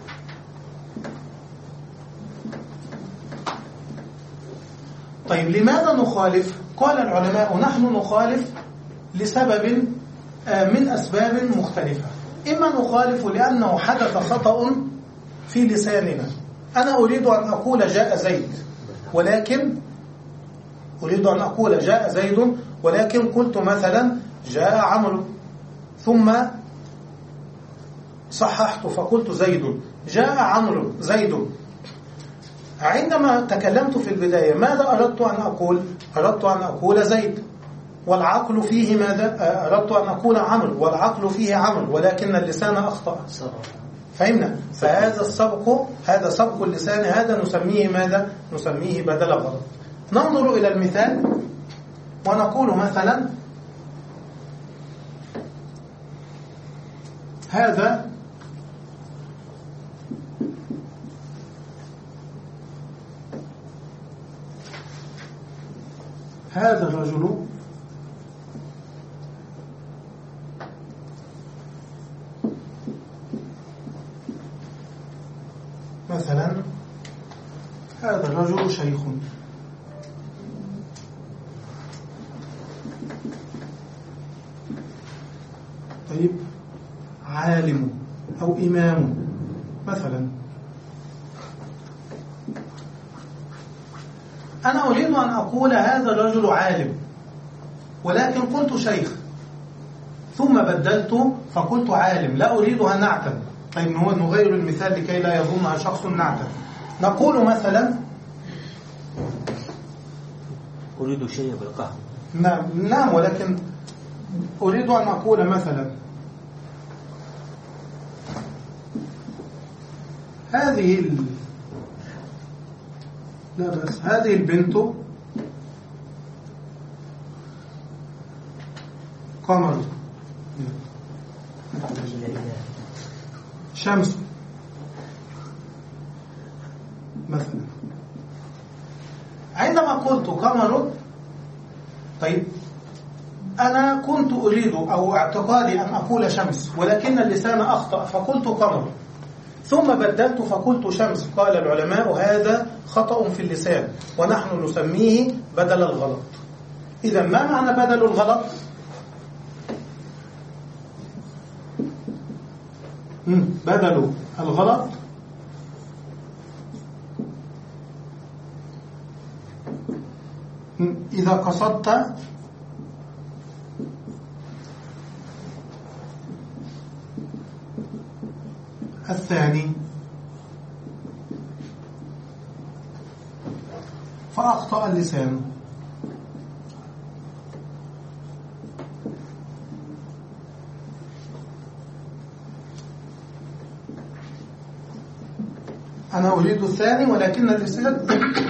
طيب، لماذا نخالف؟ قال العلماء نحن نخالف لسبب من أسباب مختلفة. إما نخالف لأنه حدث خطأ في لساننا. أنا أريد أن أقول جاء زيد، ولكن أريد أن أقول جاء زيد ولكن قلت مثلا جاء عمرو، ثم صححت فقلت زيد. جاء عمرو زيد. عندما تكلمت في البداية ماذا أردت أن أقول؟ أردت أن أقول زيد، والعقل فيه ماذا؟ أردت أن أقول عمرو، والعقل فيه عمرو، ولكن اللسان أخطأ. فهمنا؟ فهذا السبق، هذا سبق اللسان، هذا نسميه ماذا؟ نسميه بدل غلط. ننظر إلى المثال ونقول مثلا هذا هذا الرجل مثلا هذا الرجل شيخ. طيب، عالم أو إمام مثلا. أنا أريد أن أقول هذا الرجل عالم، ولكن قلت شيخ، ثم بدلت فقلت عالم، لا أريدها نعتا. طيب، نغير المثال لكي لا يظنها شخص نعتا. نقول مثلا أريد شيء بالقهوة. نعم نعم ولكن أريد أن أقول مثلا هذه ال... لا بس هذه البنت قمر، شمس مثلا. عندما قلت قمر، طيب أنا كنت أريد أو اعتقادي أن أقول شمس، ولكن اللسان أخطأ فقلت قمر، ثم بدلت فقلت شمس. قال العلماء هذا خطأ في اللسان، ونحن نسميه بدل الغلط. إذا ما معنى بدل الغلط؟ بدل الغلط إذا قصدت الثاني فأخطأ اللسان. أنا أريد الثاني ولكن اللسان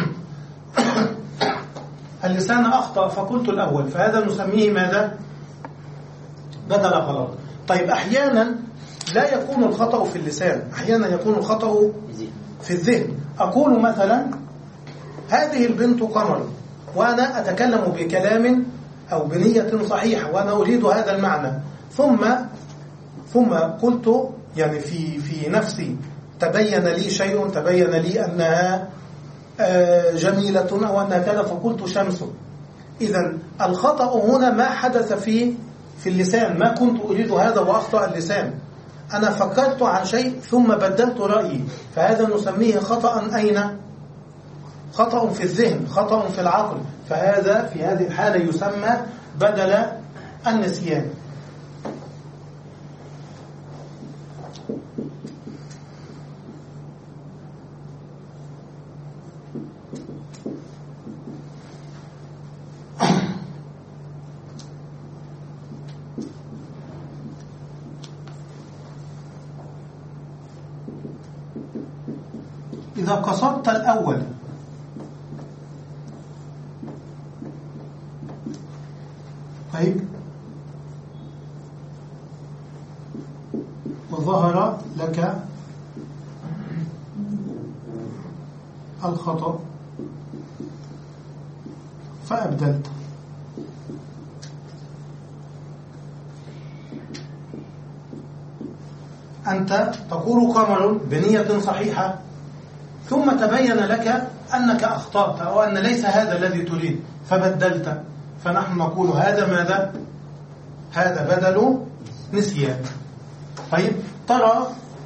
اللسان أخطأ فقلت الأول، فهذا نسميه ماذا؟ بدل غلط. طيب، أحيانا لا يكون الخطأ في اللسان، أحيانا يكون الخطأ في الذهن. أقول مثلا هذه البنت قمر، وأنا أتكلم بكلام أو بنية صحيحة وأنا أريد هذا المعنى، ثم ثم قلت يعني في في نفسي تبين لي شيء، تبين لي أنها جميلة أو أنها كذا، فقلت شمس. إذن الخطأ هنا ما حدث في في اللسان، ما كنت أريد هذا وأخطأ اللسان، أنا فكرت عن شيء ثم بدلت رأيي، فهذا نسميه خطأ أين؟ خطأ في الذهن، خطأ في العقل، فهذا في هذه الحالة يسمى بدل النسيان. إذا قصدت الأول طيب وظهر لك الخطأ فأبدلت، أنت تقول قمر بنية صحيحة ثم تبين لك أنك أخطأت أو أن ليس هذا الذي تريد فبدلت، فنحن نقول هذا ماذا؟ هذا بدل نسيان. طيب ترى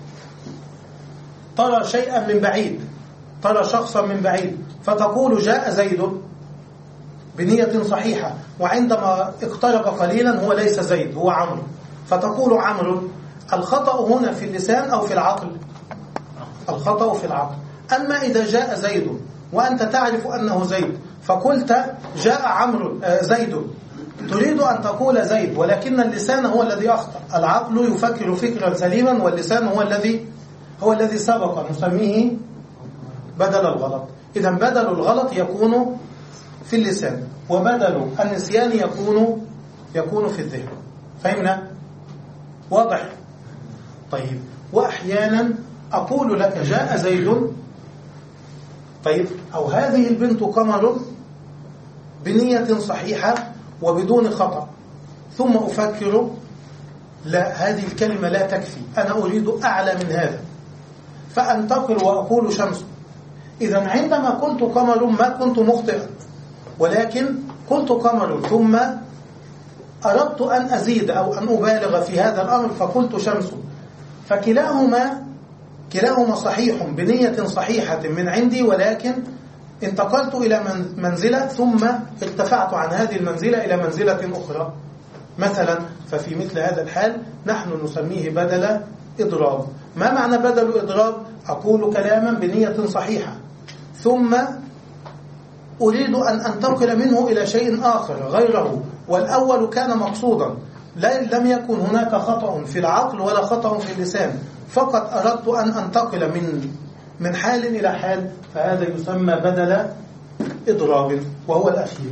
ترى شيئا من بعيد، ترى شخصا من بعيد فتقول جاء زيد بنية صحيحة، وعندما اقترب قليلا هو ليس زيد هو عمرو، فتقول عمرو. الخطأ هنا في اللسان أو في العقل؟ الخطأ في العقل. أما إذا جاء زيد وأنت تعرف أنه زيد فقلت جاء عمرو زيد، تريد أن تقول زيد ولكن اللسان هو الذي أخطأ، العقل يفكر فكرا سليما واللسان هو الذي هو الذي سبق، نسميه بدل الغلط. إذا بدل الغلط يكون في اللسان وبدل النسيان يكون يكون في الذهن. فهمنا؟ واضح؟ طيب وأحيانا أقول لك جاء زيد، طيب أو هذه البنت قمر بنية صحيحة وبدون خطأ، ثم أفكر لا هذه الكلمة لا تكفي، أنا أريد أعلى من هذا، فأنتقل وأقول شمس. إذا عندما قلت قمر ما كنت مخطئا، ولكن قلت قمر ثم أردت أن أزيد أو أن أبالغ في هذا الأمر فقلت شمس، فكلاهما كلاهما صحيح بنية صحيحة من عندي، ولكن انتقلت إلى منزلة ثم ارتفعت عن هذه المنزلة إلى منزلة أخرى مثلا. ففي مثل هذا الحال نحن نسميه بدل إضراب. ما معنى بدل إضراب؟ أقول كلاما بنية صحيحة ثم أريد أن أنتقل منه إلى شيء آخر غيره، والأول كان مقصودا، لم يكن هناك خطأ في العقل ولا خطأ في اللسان، فقط أردت أن أنتقل من من حال إلى حال، فهذا يسمى بدل إضراب وهو الأخير.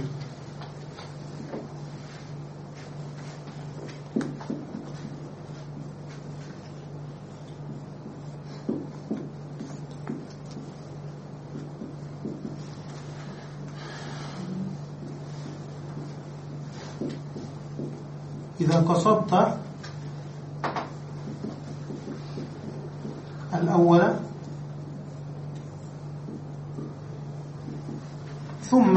إذا قصدت الأول ثم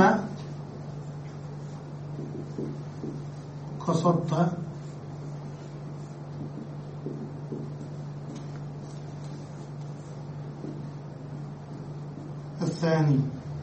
قصدت الثاني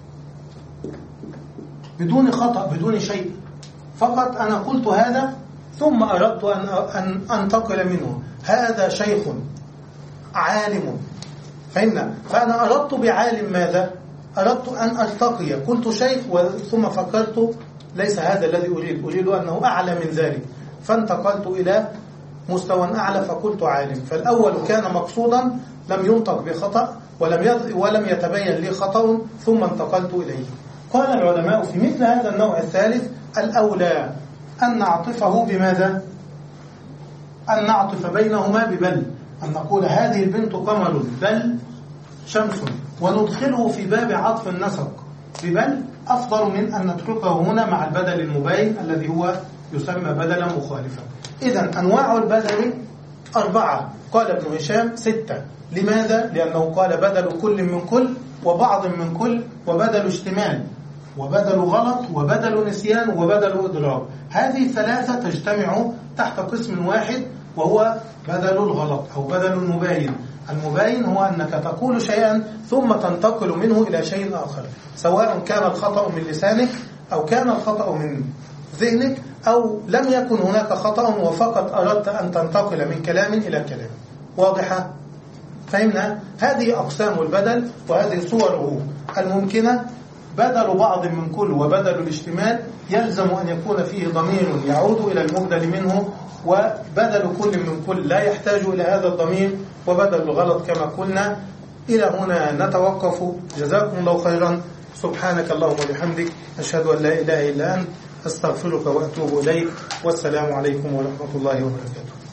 بدون خطأ بدون شيء، فقط أنا قلت هذا ثم أردت أن أنتقل منه، هذا شيخ عالم، فهمنا؟ فأنا أردت بعالم ماذا؟ أردت أن أرتقي، قلت شيخ ثم فكرت ليس هذا الذي أريد، أريد أنه أعلى من ذلك، فانتقلت إلى مستوى أعلى فقلت عالم. فالأول كان مقصودا لم ينطق بخطأ ولم ولم يتبين لي خطأ ثم انتقلت إليه. قال العلماء في مثل هذا النوع الثالث الأولى أن نعطفه بماذا؟ أن نعطف بينهما ببل، أن نقول هذه البنت قمر بل شمس، وندخله في باب عطف النسق ببل أفضل من أن نتركه هنا مع البدل المبين الذي هو يسمى بدلا مخالفا. إذن أنواع البدل أربعة، قال ابن هشام ستة. لماذا؟ لأنه قال بدل كل من كل وبعض من كل وبدل اشتمال، وبدل غلط وبدل نسيان وبدل إدراك. هذه الثلاثة تجتمع تحت قسم واحد وهو بدل الغلط أو بدل المباين. المباين هو أنك تقول شيئا ثم تنتقل منه إلى شيء آخر، سواء كان الخطأ من لسانك أو كان الخطأ من ذهنك أو لم يكن هناك خطأ وفقط أردت أن تنتقل من كلام إلى كلام. واضحة؟ فهمنا؟ هذه أقسام البدل وهذه صوره الممكنة. بدل بعض من كل وبدل الاشتمال يلزم أن يكون فيه ضمير يعود إلى المبدل منه، وبدل كل من كل لا يحتاج إلى هذا الضمير، وبدل الغلط كما قلنا. إلى هنا نتوقف. جزاكم الله خيرا. سبحانك اللهم وبحمدك، أشهد أن لا إله إلا أنت، أستغفرك وأتوب إليك، والسلام عليكم ورحمة الله وبركاته.